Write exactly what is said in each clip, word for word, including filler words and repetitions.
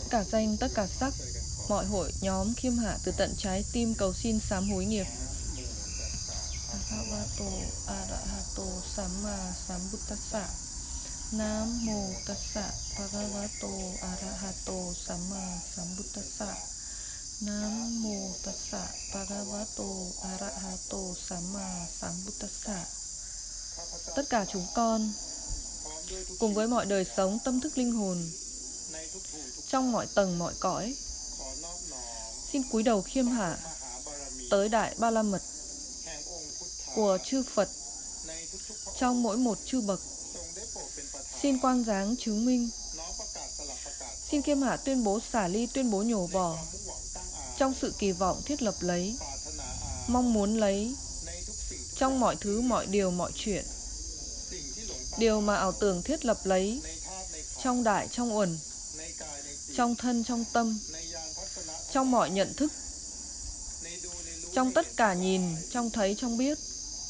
cả danh, tất cả sắc, mọi hội nhóm khiêm hạ từ tận trái tim cầu xin sám hối nghiệp. Bhagavato Arahato Samma Sambuddhassa. Nam mô Tassa Bhagavato Arahato Samma Sambuddhassa. Nam mô Tassa Bhagavato Arahato Samma Sambuddhassa. Tất cả chúng con cùng với mọi đời sống tâm thức linh hồn trong mọi tầng mọi cõi, xin cúi đầu khiêm hạ tới đại ba la mật của chư Phật trong mỗi một chư bậc. Xin quang dáng chứng minh, xin khiêm hạ tuyên bố xả ly, tuyên bố nhổ bỏ trong sự kỳ vọng thiết lập lấy, mong muốn lấy trong mọi thứ, mọi điều, mọi chuyện. Điều mà ảo tưởng thiết lập lấy trong đại, trong uẩn, trong thân, trong tâm, trong mọi nhận thức, trong tất cả nhìn, trong thấy, trong biết,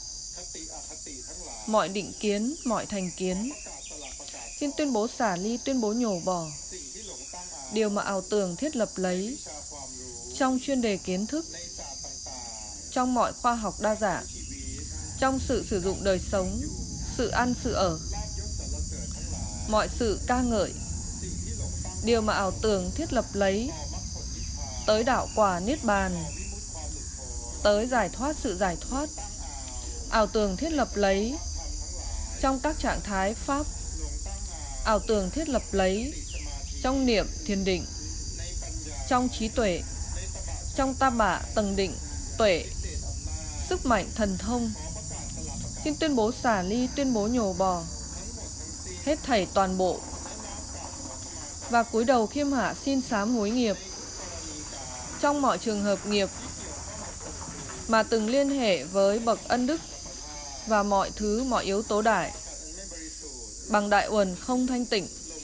mọi định kiến, mọi thành kiến. Xin tuyên bố xả ly, tuyên bố nhổ bỏ điều mà ảo tưởng thiết lập lấy trong chuyên đề kiến thức, trong mọi khoa học đa dạng, trong sự sử dụng đời sống, sự ăn, sự ở, mọi sự ca ngợi, điều mà ảo tưởng thiết lập lấy tới đạo quả niết bàn, tới giải thoát, sự giải thoát. Ảo tưởng thiết lập lấy trong các trạng thái pháp, ảo tưởng thiết lập lấy trong niệm thiền định, trong trí tuệ, trong tam bạ tầng định, tuệ, sức mạnh thần thông. Xin tuyên bố xả ly, tuyên bố nhổ bỏ hết thảy toàn bộ, và cúi đầu khiêm hạ xin sám hối nghiệp trong mọi trường hợp nghiệp mà từng liên hệ với bậc ân đức và mọi thứ, mọi yếu tố đại bằng đại uẩn không thanh tịnh.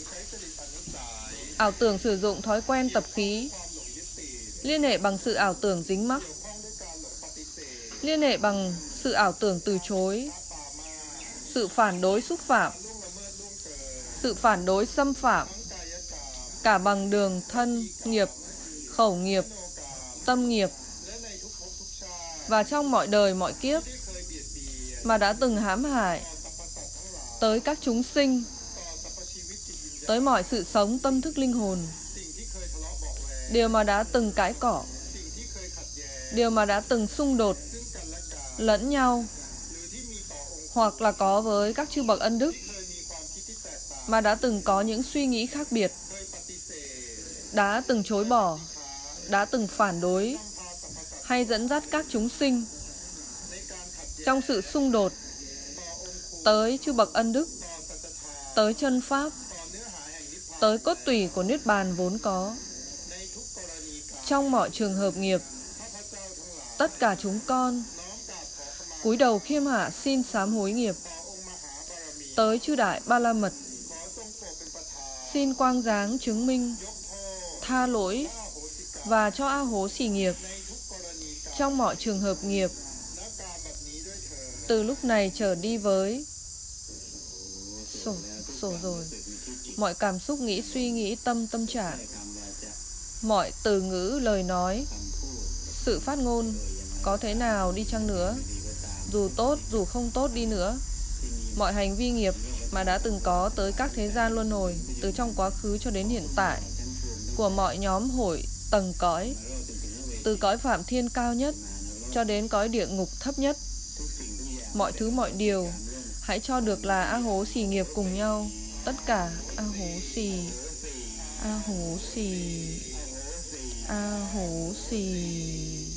Ảo tưởng sử dụng thói quen tập khí, liên hệ bằng sự ảo tưởng dính mắc, liên hệ bằng sự ảo tưởng từ chối, sự phản đối xúc phạm, sự phản đối xâm phạm, cả bằng đường thân nghiệp, khẩu nghiệp, tâm nghiệp, và trong mọi đời mọi kiếp mà đã từng hãm hại tới các chúng sinh, tới mọi sự sống tâm thức linh hồn. Điều mà đã từng cãi cọ, điều mà đã từng xung đột lẫn nhau, hoặc là có với các chư bậc ân đức mà đã từng có những suy nghĩ khác biệt, đã từng chối bỏ, đã từng phản đối hay dẫn dắt các chúng sinh trong sự xung đột tới chư bậc ân đức, tới chân pháp, tới cốt tủy của niết bàn vốn có. Trong mọi trường hợp nghiệp, tất cả chúng con cúi đầu khiêm hạ xin sám hối nghiệp tới chư đại ba la mật. Xin quang dáng chứng minh, tha lỗi và cho a hố xỉ nghiệp trong mọi trường hợp nghiệp từ lúc này trở đi với. Sổ, sổ rồi. Mọi cảm xúc nghĩ, suy nghĩ, tâm, tâm trạng, mọi từ ngữ, lời nói, sự phát ngôn có thế nào đi chăng nữa, dù tốt, dù không tốt đi nữa, mọi hành vi nghiệp mà đã từng có tới các thế gian luân hồi, từ trong quá khứ cho đến hiện tại, của mọi nhóm hội tầng cõi, từ cõi phạm thiên cao nhất cho đến cõi địa ngục thấp nhất, mọi thứ mọi điều hãy cho được là a hố xì nghiệp cùng nhau. Tất cả a hố xì, a hố xì, a hố xì.